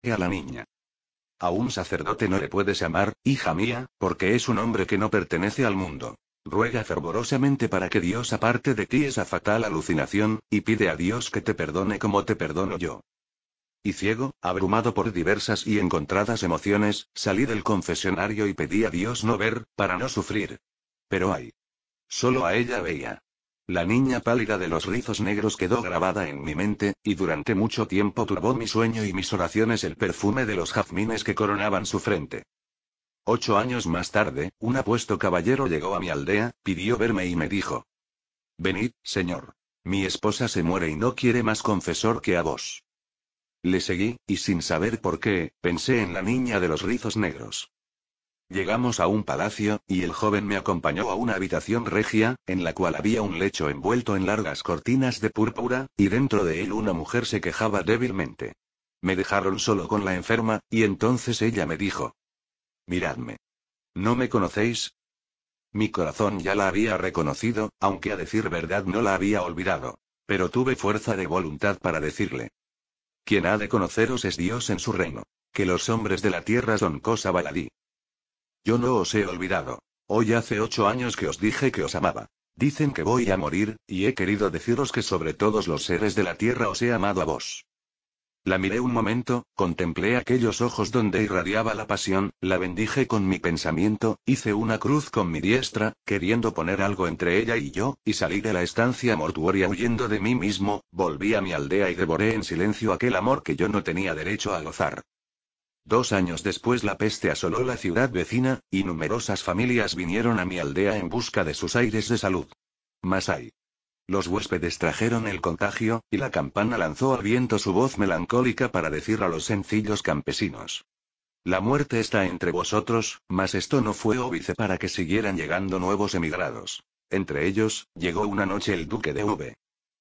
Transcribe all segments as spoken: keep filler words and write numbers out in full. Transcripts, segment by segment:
a la niña. A un sacerdote no le puedes amar, hija mía, porque es un hombre que no pertenece al mundo. Ruega fervorosamente para que Dios aparte de ti esa fatal alucinación, y pide a Dios que te perdone como te perdono yo. Y ciego, abrumado por diversas y encontradas emociones, salí del confesionario y pedí a Dios no ver, para no sufrir. Pero ay. Solo a ella veía. La niña pálida de los rizos negros quedó grabada en mi mente, y durante mucho tiempo turbó mi sueño y mis oraciones el perfume de los jazmines que coronaban su frente. Ocho años más tarde, un apuesto caballero llegó a mi aldea, pidió verme y me dijo: Venid, señor. Mi esposa se muere y no quiere más confesor que a vos. Le seguí, y sin saber por qué, pensé en la niña de los rizos negros. Llegamos a un palacio, y el joven me acompañó a una habitación regia, en la cual había un lecho envuelto en largas cortinas de púrpura, y dentro de él una mujer se quejaba débilmente. Me dejaron solo con la enferma, y entonces ella me dijo: Miradme. ¿No me conocéis? Mi corazón ya la había reconocido, aunque a decir verdad no la había olvidado. Pero tuve fuerza de voluntad para decirle: Quien ha de conoceros es Dios en su reino. Que los hombres de la tierra son cosa baladí. Yo no os he olvidado. Hoy hace ocho años que os dije que os amaba. Dicen que voy a morir, y he querido deciros que sobre todos los seres de la tierra os he amado a vos. La miré un momento, contemplé aquellos ojos donde irradiaba la pasión, la bendije con mi pensamiento, hice una cruz con mi diestra, queriendo poner algo entre ella y yo, y salí de la estancia mortuoria huyendo de mí mismo, volví a mi aldea y devoré en silencio aquel amor que yo no tenía derecho a gozar. Dos años después la peste asoló la ciudad vecina, y numerosas familias vinieron a mi aldea en busca de sus aires de salud. Mas ay. Los huéspedes trajeron el contagio, y la campana lanzó al viento su voz melancólica para decir a los sencillos campesinos: La muerte está entre vosotros, mas esto no fue óbice para que siguieran llegando nuevos emigrados. Entre ellos, llegó una noche el duque de V.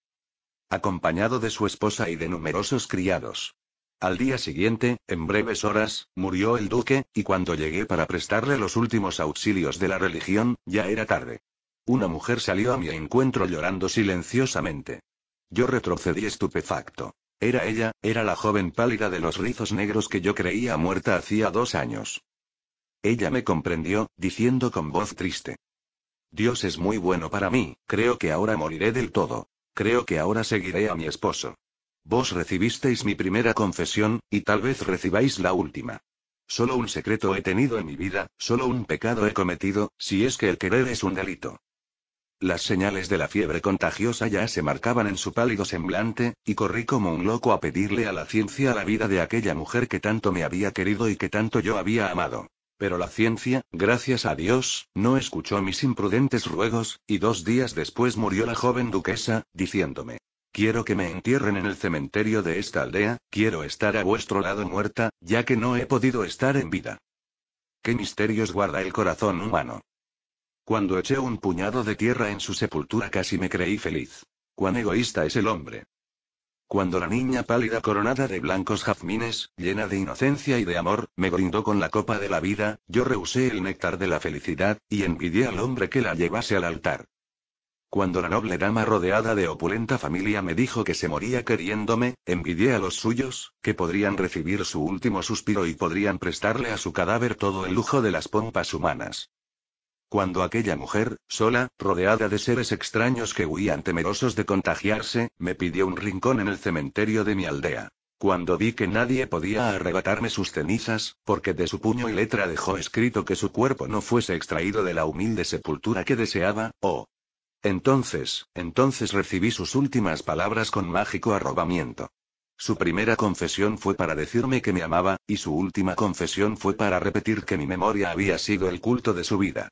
acompañado de su esposa y de numerosos criados. Al día siguiente, en breves horas, murió el duque, y cuando llegué para prestarle los últimos auxilios de la religión, ya era tarde. Una mujer salió a mi encuentro llorando silenciosamente. Yo retrocedí estupefacto. Era ella, era la joven pálida de los rizos negros que yo creía muerta hacía dos años. Ella me comprendió, diciendo con voz triste: Dios es muy bueno para mí, creo que ahora moriré del todo. Creo que ahora seguiré a mi esposo. Vos recibisteis mi primera confesión, y tal vez recibáis la última. Solo un secreto he tenido en mi vida, solo un pecado he cometido, si es que el querer es un delito. Las señales de la fiebre contagiosa ya se marcaban en su pálido semblante, y corrí como un loco a pedirle a la ciencia la vida de aquella mujer que tanto me había querido y que tanto yo había amado. Pero la ciencia, gracias a Dios, no escuchó mis imprudentes ruegos, y dos días después murió la joven duquesa, diciéndome: Quiero que me entierren en el cementerio de esta aldea, quiero estar a vuestro lado muerta, ya que no he podido estar en vida. ¿Qué misterios guarda el corazón humano? Cuando eché un puñado de tierra en su sepultura casi me creí feliz. Cuán egoísta es el hombre. Cuando la niña pálida coronada de blancos jazmines, llena de inocencia y de amor, me brindó con la copa de la vida, yo rehusé el néctar de la felicidad, y envidié al hombre que la llevase al altar. Cuando la noble dama rodeada de opulenta familia me dijo que se moría queriéndome, envidié a los suyos, que podrían recibir su último suspiro y podrían prestarle a su cadáver todo el lujo de las pompas humanas. Cuando aquella mujer, sola, rodeada de seres extraños que huían temerosos de contagiarse, me pidió un rincón en el cementerio de mi aldea. Cuando vi que nadie podía arrebatarme sus cenizas, porque de su puño y letra dejó escrito que su cuerpo no fuese extraído de la humilde sepultura que deseaba, oh. Entonces, entonces recibí sus últimas palabras con mágico arrobamiento. Su primera confesión fue para decirme que me amaba, y su última confesión fue para repetir que mi memoria había sido el culto de su vida.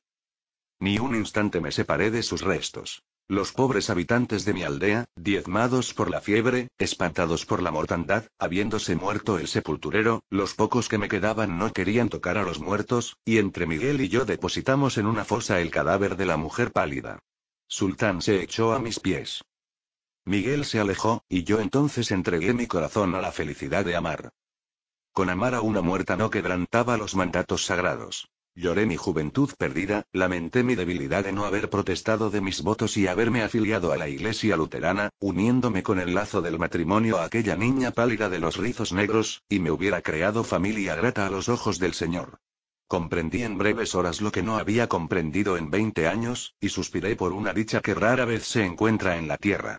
Ni un instante me separé de sus restos. Los pobres habitantes de mi aldea, diezmados por la fiebre, espantados por la mortandad, habiéndose muerto el sepulturero, los pocos que me quedaban no querían tocar a los muertos, y entre Miguel y yo depositamos en una fosa el cadáver de la mujer pálida. Sultán se echó a mis pies. Miguel se alejó, y yo entonces entregué mi corazón a la felicidad de amar. Con amar a una muerta no quebrantaba los mandatos sagrados. Lloré mi juventud perdida, lamenté mi debilidad de no haber protestado de mis votos y haberme afiliado a la iglesia luterana, uniéndome con el lazo del matrimonio a aquella niña pálida de los rizos negros, y me hubiera creado familia grata a los ojos del Señor. Comprendí en breves horas lo que no había comprendido en veinte años, y suspiré por una dicha que rara vez se encuentra en la tierra.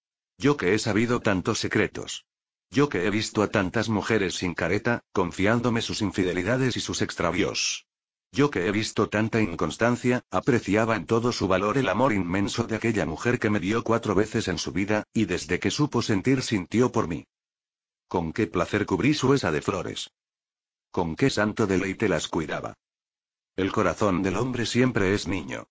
Yo que he sabido tantos secretos. Yo que he visto a tantas mujeres sin careta, confiándome sus infidelidades y sus extravíos. Yo que he visto tanta inconstancia, apreciaba en todo su valor el amor inmenso de aquella mujer que me dio cuatro veces en su vida, y desde que supo sentir sintió por mí. Con qué placer cubrí su esa de flores. Con qué santo deleite las cuidaba. El corazón del hombre siempre es niño.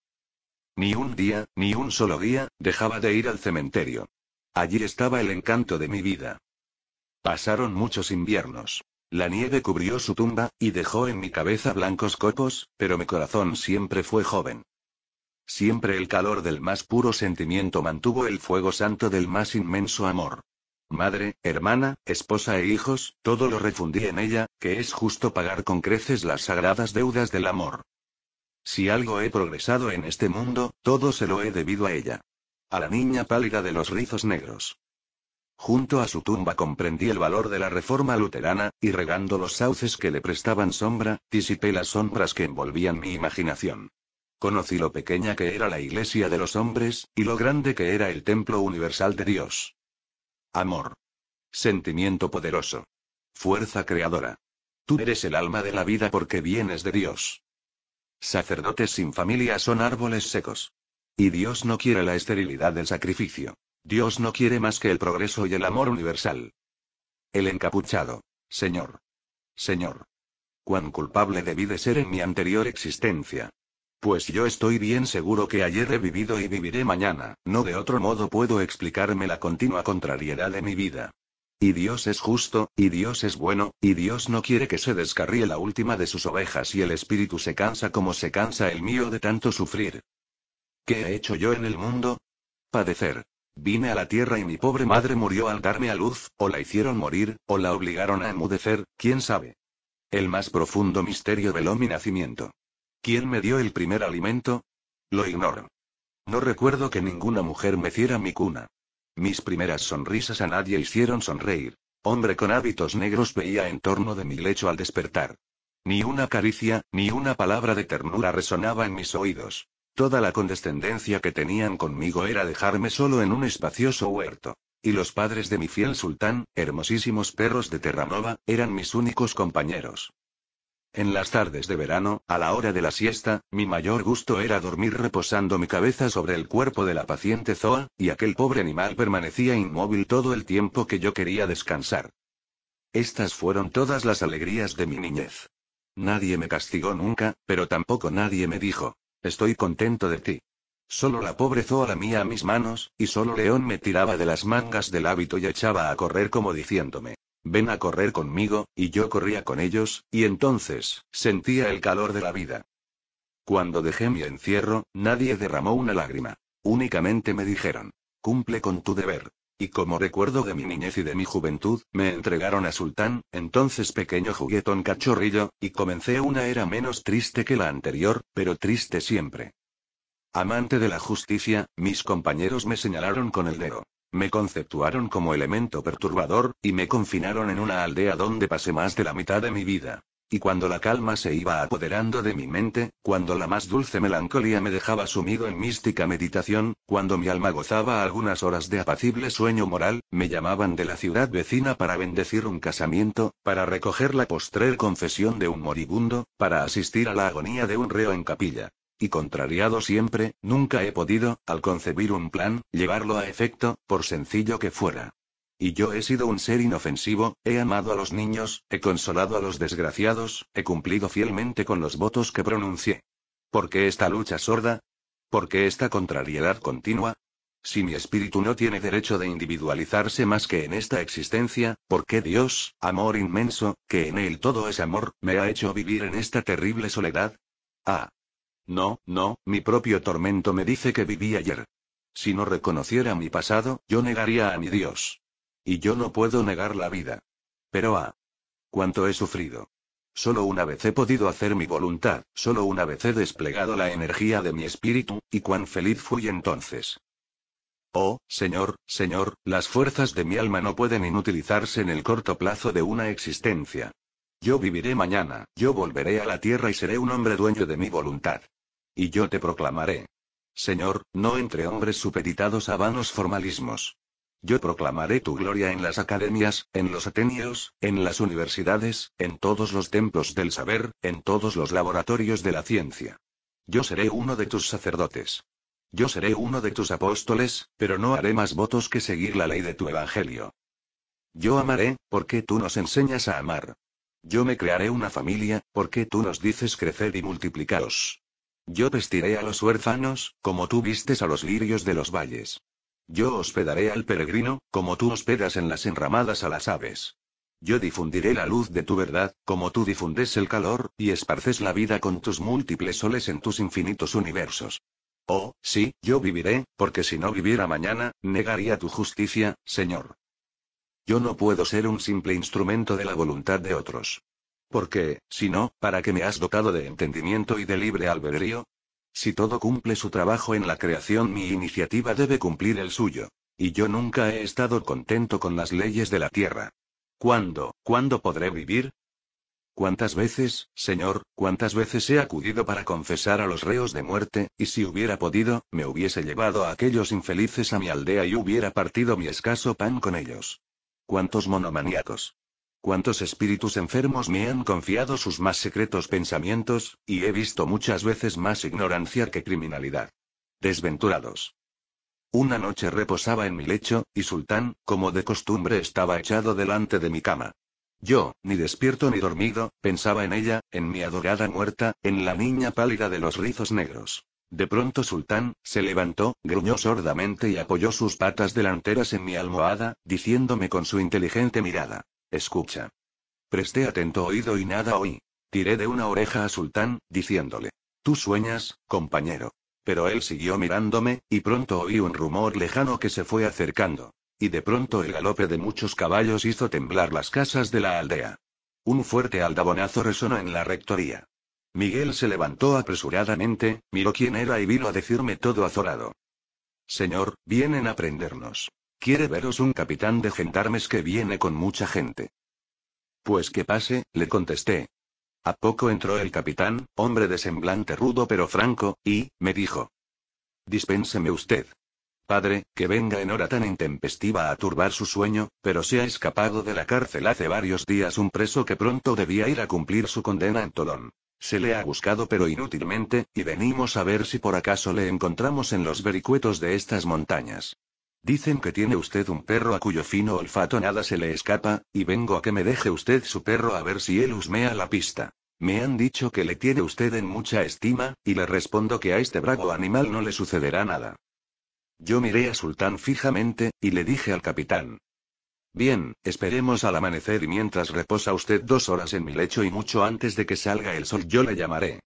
Ni un día, ni un solo día, dejaba de ir al cementerio. Allí estaba el encanto de mi vida. Pasaron muchos inviernos. La nieve cubrió su tumba, y dejó en mi cabeza blancos copos, pero mi corazón siempre fue joven. Siempre el calor del más puro sentimiento mantuvo el fuego santo del más inmenso amor. Madre, hermana, esposa e hijos, todo lo refundí en ella, que es justo pagar con creces las sagradas deudas del amor. Si algo he progresado en este mundo, todo se lo he debido a ella. A la niña pálida de los rizos negros. Junto a su tumba comprendí el valor de la reforma luterana, y regando los sauces que le prestaban sombra, disipé las sombras que envolvían mi imaginación. Conocí lo pequeña que era la iglesia de los hombres, y lo grande que era el templo universal de Dios. Amor. Sentimiento poderoso. Fuerza creadora. Tú eres el alma de la vida porque vienes de Dios. Sacerdotes sin familia son árboles secos. Y Dios no quiere la esterilidad del sacrificio. Dios no quiere más que el progreso y el amor universal. El encapuchado. Señor. Señor. Cuán culpable debí de ser en mi anterior existencia. Pues yo estoy bien seguro que ayer he vivido y viviré mañana, no de otro modo puedo explicarme la continua contrariedad de mi vida. Y Dios es justo, y Dios es bueno, y Dios no quiere que se descarríe la última de sus ovejas y el espíritu se cansa como se cansa el mío de tanto sufrir. ¿Qué he hecho yo en el mundo? Padecer. Vine a la tierra y mi pobre madre murió al darme a luz, o la hicieron morir, o la obligaron a enmudecer, quién sabe. El más profundo misterio veló mi nacimiento. ¿Quién me dio el primer alimento? Lo ignoro. No recuerdo que ninguna mujer meciera mi cuna. Mis primeras sonrisas a nadie hicieron sonreír. Hombre con hábitos negros veía en torno de mi lecho al despertar. Ni una caricia, ni una palabra de ternura resonaba en mis oídos. Toda la condescendencia que tenían conmigo era dejarme solo en un espacioso huerto. Y los padres de mi fiel sultán, hermosísimos perros de Terranova, eran mis únicos compañeros. En las tardes de verano, a la hora de la siesta, mi mayor gusto era dormir reposando mi cabeza sobre el cuerpo de la paciente Zoa, y aquel pobre animal permanecía inmóvil todo el tiempo que yo quería descansar. Estas fueron todas las alegrías de mi niñez. Nadie me castigó nunca, pero tampoco nadie me dijo, estoy contento de ti. Solo la pobre Zoa lamía a mis manos, y solo León me tiraba de las mangas del hábito y echaba a correr como diciéndome, ven a correr conmigo, y yo corría con ellos, y entonces, sentía el calor de la vida. Cuando dejé mi encierro, nadie derramó una lágrima. Únicamente me dijeron, cumple con tu deber. Y como recuerdo de mi niñez y de mi juventud, me entregaron a Sultán, entonces pequeño juguetón cachorrillo, y comencé una era menos triste que la anterior, pero triste siempre. Amante de la justicia, mis compañeros me señalaron con el dedo. Me conceptuaron como elemento perturbador, y me confinaron en una aldea donde pasé más de la mitad de mi vida. Y cuando la calma se iba apoderando de mi mente, cuando la más dulce melancolía me dejaba sumido en mística meditación, cuando mi alma gozaba algunas horas de apacible sueño moral, me llamaban de la ciudad vecina para bendecir un casamiento, para recoger la postrer confesión de un moribundo, para asistir a la agonía de un reo en capilla. Y contrariado siempre, nunca he podido, al concebir un plan, llevarlo a efecto, por sencillo que fuera. Y yo he sido un ser inofensivo, he amado a los niños, he consolado a los desgraciados, he cumplido fielmente con los votos que pronuncié. ¿Por qué esta lucha sorda? ¿Por qué esta contrariedad continua? Si mi espíritu no tiene derecho de individualizarse más que en esta existencia, ¿por qué Dios, amor inmenso, que en él todo es amor, me ha hecho vivir en esta terrible soledad? Ah. No, no, mi propio tormento me dice que viví ayer. Si no reconociera mi pasado, yo negaría a mi Dios. Y yo no puedo negar la vida. Pero ah, cuánto he sufrido. Solo una vez he podido hacer mi voluntad, solo una vez he desplegado la energía de mi espíritu, y cuán feliz fui entonces. Oh, Señor, Señor, las fuerzas de mi alma no pueden inutilizarse en el corto plazo de una existencia. Yo viviré mañana, yo volveré a la tierra y seré un hombre dueño de mi voluntad. Y yo te proclamaré. Señor, no entre hombres supeditados a vanos formalismos. Yo proclamaré tu gloria en las academias, en los atenios, en las universidades, en todos los templos del saber, en todos los laboratorios de la ciencia. Yo seré uno de tus sacerdotes. Yo seré uno de tus apóstoles, pero no haré más votos que seguir la ley de tu evangelio. Yo amaré, porque tú nos enseñas a amar. Yo me crearé una familia, porque tú nos dices creced y multiplicaos. Yo vestiré a los huérfanos, como tú vistes a los lirios de los valles. Yo hospedaré al peregrino, como tú hospedas en las enramadas a las aves. Yo difundiré la luz de tu verdad, como tú difundes el calor, y esparces la vida con tus múltiples soles en tus infinitos universos. Oh, sí, yo viviré, porque si no viviera mañana, negaría tu justicia, Señor. Yo no puedo ser un simple instrumento de la voluntad de otros. Porque, si no, ¿para qué me has dotado de entendimiento y de libre albedrío? Si todo cumple su trabajo en la creación, mi iniciativa debe cumplir el suyo. Y yo nunca he estado contento con las leyes de la tierra. ¿Cuándo, cuándo podré vivir? ¿Cuántas veces, Señor, cuántas veces he acudido para confesar a los reos de muerte, y si hubiera podido, me hubiese llevado a aquellos infelices a mi aldea y hubiera partido mi escaso pan con ellos? ¿Cuántos monomaníacos? ¿Cuántos espíritus enfermos me han confiado sus más secretos pensamientos, y he visto muchas veces más ignorancia que criminalidad? Desventurados. Una noche reposaba en mi lecho, y Sultán, como de costumbre, estaba echado delante de mi cama. Yo, ni despierto ni dormido, pensaba en ella, en mi adorada muerta, en la niña pálida de los rizos negros. De pronto Sultán se levantó, gruñó sordamente y apoyó sus patas delanteras en mi almohada, diciéndome con su inteligente mirada: escucha. Presté atento oído y nada oí. Tiré de una oreja a Sultán, diciéndole: tú sueñas, compañero. Pero él siguió mirándome, y pronto oí un rumor lejano que se fue acercando. Y de pronto el galope de muchos caballos hizo temblar las casas de la aldea. Un fuerte aldabonazo resonó en la rectoría. Miguel se levantó apresuradamente, miró quién era y vino a decirme todo azorado: señor, vienen a prendernos. Quiere veros un capitán de gendarmes que viene con mucha gente. Pues que pase, le contesté. A poco entró el capitán, hombre de semblante rudo pero franco, y me dijo: dispénseme usted, padre, que venga en hora tan intempestiva a turbar su sueño, pero se ha escapado de la cárcel hace varios días un preso que pronto debía ir a cumplir su condena en Tolón. Se le ha buscado pero inútilmente, y venimos a ver si por acaso le encontramos en los vericuetos de estas montañas. Dicen que tiene usted un perro a cuyo fino olfato nada se le escapa, y vengo a que me deje usted su perro a ver si él husmea la pista. Me han dicho que le tiene usted en mucha estima, y le respondo que a este bravo animal no le sucederá nada. Yo miré a Sultán fijamente, y le dije al capitán: bien, esperemos al amanecer y mientras reposa usted dos horas en mi lecho y mucho antes de que salga el sol yo le llamaré.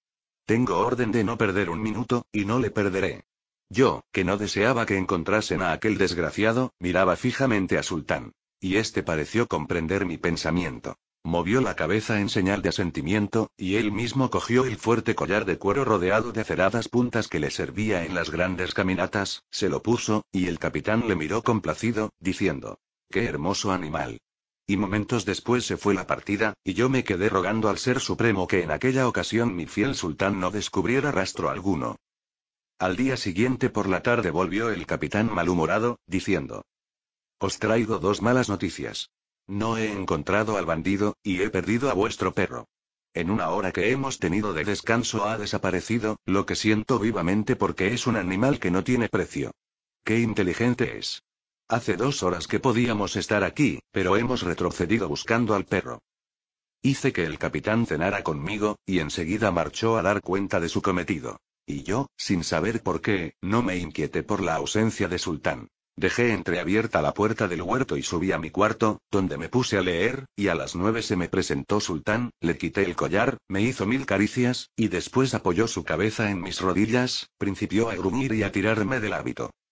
Tengo orden de no perder un minuto, y no le perderé. Yo, que no deseaba que encontrasen a aquel desgraciado, miraba fijamente a Sultán. Y este pareció comprender mi pensamiento. Movió la cabeza en señal de asentimiento, y él mismo cogió el fuerte collar de cuero rodeado de aceradas puntas que le servía en las grandes caminatas, se lo puso, y el capitán le miró complacido, diciendo: ¡qué hermoso animal! Y momentos después se fue la partida, y yo me quedé rogando al Ser Supremo que en aquella ocasión mi fiel Sultán no descubriera rastro alguno. Al día siguiente por la tarde volvió el capitán malhumorado, diciendo: os traigo dos malas noticias. No he encontrado al bandido, y he perdido a vuestro perro. En una hora que hemos tenido de descanso ha desaparecido, lo que siento vivamente porque es un animal que no tiene precio. ¡Qué inteligente es! Hace dos horas que podíamos estar aquí, pero hemos retrocedido buscando al perro. Hice que el capitán cenara conmigo, y enseguida marchó a dar cuenta de su cometido. Y yo, sin saber por qué, no me inquieté por la ausencia de Sultán. Dejé entreabierta la puerta del huerto y subí a mi cuarto, donde me puse a leer, y a las nueve se me presentó Sultán, le quité el collar, me hizo mil caricias, y después apoyó su cabeza en mis rodillas, principió a gruñir y a tirarme del hábito.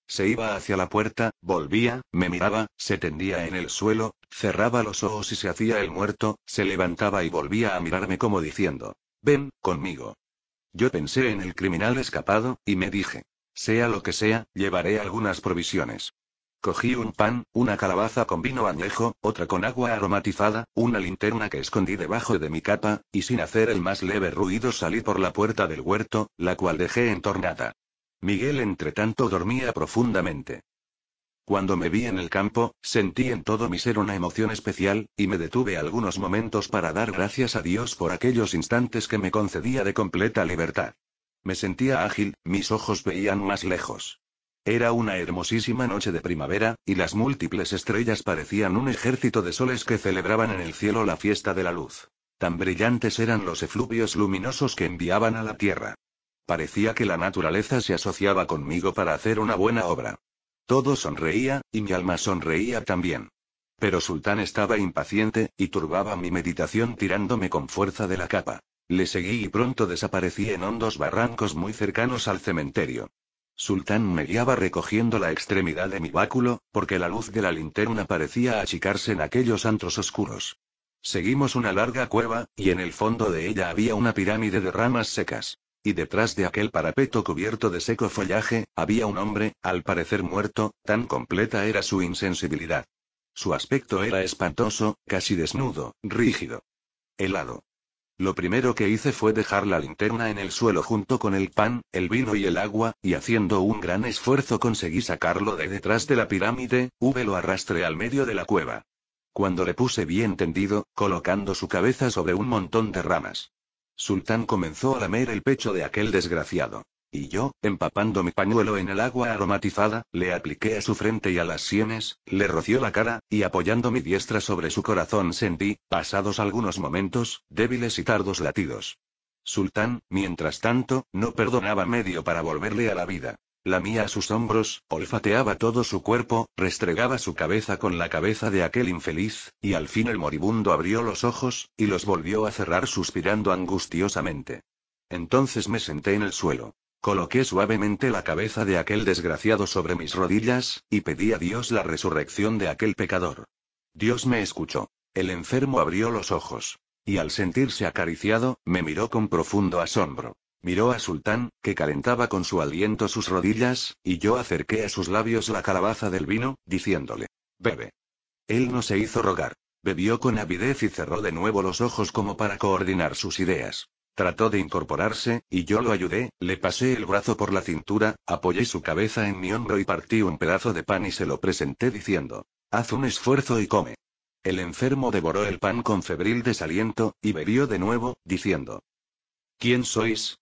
Se iba hacia la puerta, volvía, me miraba, se tendía en el suelo, cerraba los ojos y se hacía el muerto, se levantaba y volvía a mirarme como diciendo: ven, conmigo. Yo pensé en el criminal escapado, y me dije: sea lo que sea, llevaré algunas provisiones. Cogí un pan, una calabaza con vino añejo, otra con agua aromatizada, una linterna que escondí debajo de mi capa, y sin hacer el más leve ruido salí por la puerta del huerto, la cual dejé entornada. Miguel entretanto dormía profundamente. Cuando me vi en el campo, sentí en todo mi ser una emoción especial, y me detuve algunos momentos para dar gracias a Dios por aquellos instantes que me concedía de completa libertad. Me sentía ágil, mis ojos veían más lejos. Era una hermosísima noche de primavera, y las múltiples estrellas parecían un ejército de soles que celebraban en el cielo la fiesta de la luz. Tan brillantes eran los efluvios luminosos que enviaban a la tierra. Parecía que la naturaleza se asociaba conmigo para hacer una buena obra. Todo sonreía, y mi alma sonreía también. Pero Sultán estaba impaciente, y turbaba mi meditación tirándome con fuerza de la capa. Le seguí y pronto desaparecí en hondos barrancos muy cercanos al cementerio. Sultán me guiaba recogiendo la extremidad de mi báculo, porque la luz de la linterna parecía achicarse en aquellos antros oscuros. Seguimos una larga cueva, y en el fondo de ella había una pirámide de ramas secas. Y detrás de aquel parapeto cubierto de seco follaje, había un hombre, al parecer muerto, tan completa era su insensibilidad. Su aspecto era espantoso, casi desnudo, rígido, helado. Lo primero que hice fue dejar la linterna en el suelo junto con el pan, el vino y el agua, y haciendo un gran esfuerzo conseguí sacarlo de detrás de la pirámide, hube lo arrastré al medio de la cueva. Cuando le puse bien tendido, colocando su cabeza sobre un montón de ramas. Sultán comenzó a lamer el pecho de aquel desgraciado. Y yo, empapando mi pañuelo en el agua aromatizada, le apliqué a su frente y a las sienes, le roció la cara, y apoyando mi diestra sobre su corazón sentí, pasados algunos momentos, débiles y tardos latidos. Sultán, mientras tanto, no perdonaba medio para volverle a la vida. Lamía sus hombros, olfateaba todo su cuerpo, restregaba su cabeza con la cabeza de aquel infeliz, y al fin el moribundo abrió los ojos, y los volvió a cerrar suspirando angustiosamente. Entonces me senté en el suelo. Coloqué suavemente la cabeza de aquel desgraciado sobre mis rodillas, y pedí a Dios la resurrección de aquel pecador. Dios me escuchó. El enfermo abrió los ojos. Y al sentirse acariciado, me miró con profundo asombro. Miró a Sultán, que calentaba con su aliento sus rodillas, y yo acerqué a sus labios la calabaza del vino, diciéndole: bebe. Él no se hizo rogar. Bebió con avidez y cerró de nuevo los ojos como para coordinar sus ideas. Trató de incorporarse, y yo lo ayudé, le pasé el brazo por la cintura, apoyé su cabeza en mi hombro y partí un pedazo de pan y se lo presenté diciendo: haz un esfuerzo y come. El enfermo devoró el pan con febril desaliento, y bebió de nuevo, diciendo: ¿quién sois?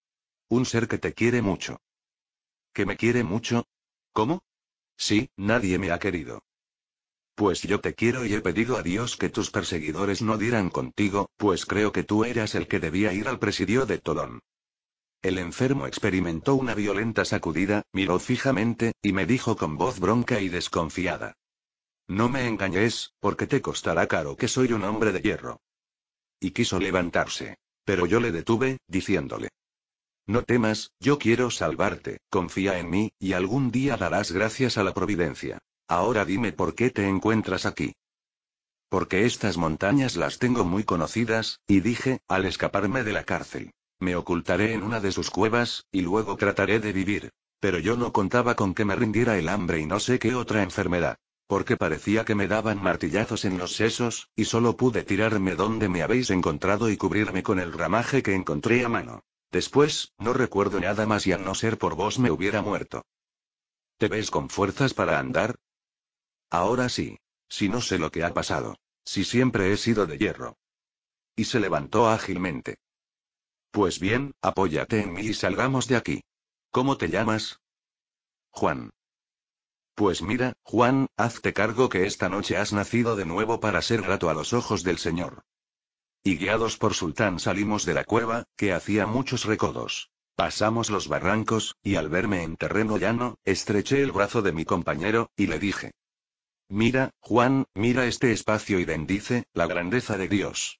Un ser que te quiere mucho. ¿Que me quiere mucho? ¿Cómo? Sí, nadie me ha querido. Pues yo te quiero y he pedido a Dios que tus perseguidores no dieran contigo, pues creo que tú eras el que debía ir al presidio de Tolón. El enfermo experimentó una violenta sacudida, miró fijamente, y me dijo con voz bronca y desconfiada: no me engañes, porque te costará caro que soy un hombre de hierro. Y quiso levantarse. Pero yo le detuve, diciéndole: no temas, yo quiero salvarte, confía en mí, y algún día darás gracias a la providencia. Ahora dime por qué te encuentras aquí. Porque estas montañas las tengo muy conocidas, y dije, al escaparme de la cárcel. Me ocultaré en una de sus cuevas, y luego trataré de vivir. Pero yo no contaba con que me rindiera el hambre y no sé qué otra enfermedad. Porque parecía que me daban martillazos en los sesos, y solo pude tirarme donde me habéis encontrado y cubrirme con el ramaje que encontré a mano. Después, no recuerdo nada más y a no ser por vos me hubiera muerto. ¿Te ves con fuerzas para andar? Ahora sí. Si no sé lo que ha pasado. Si siempre he sido de hierro. Y se levantó ágilmente. Pues bien, apóyate en mí y salgamos de aquí. ¿Cómo te llamas? Juan. Pues mira, Juan, hazte cargo que esta noche has nacido de nuevo para ser grato a los ojos del Señor. Y guiados por Sultán salimos de la cueva, que hacía muchos recodos. Pasamos los barrancos, y al verme en terreno llano, estreché el brazo de mi compañero, y le dije: mira, Juan, mira este espacio y bendice la grandeza de Dios.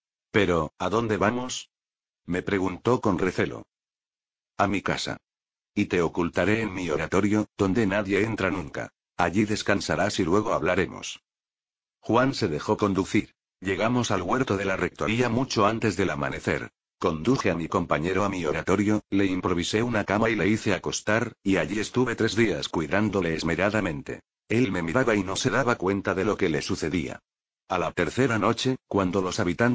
Pero, ¿a dónde vamos? Me preguntó con recelo. A mi casa. y te ocultaré en mi oratorio, donde nadie entra nunca. Allí descansarás y luego hablaremos. Juan se dejó conducir. Llegamos al huerto de la rectoría mucho antes del amanecer. Conduje a mi compañero a mi oratorio, le improvisé una cama y le hice acostar, y allí estuve tres días cuidándole esmeradamente. Él me miraba y no se daba cuenta de lo que le sucedía. A la tercera noche, cuando los habitantes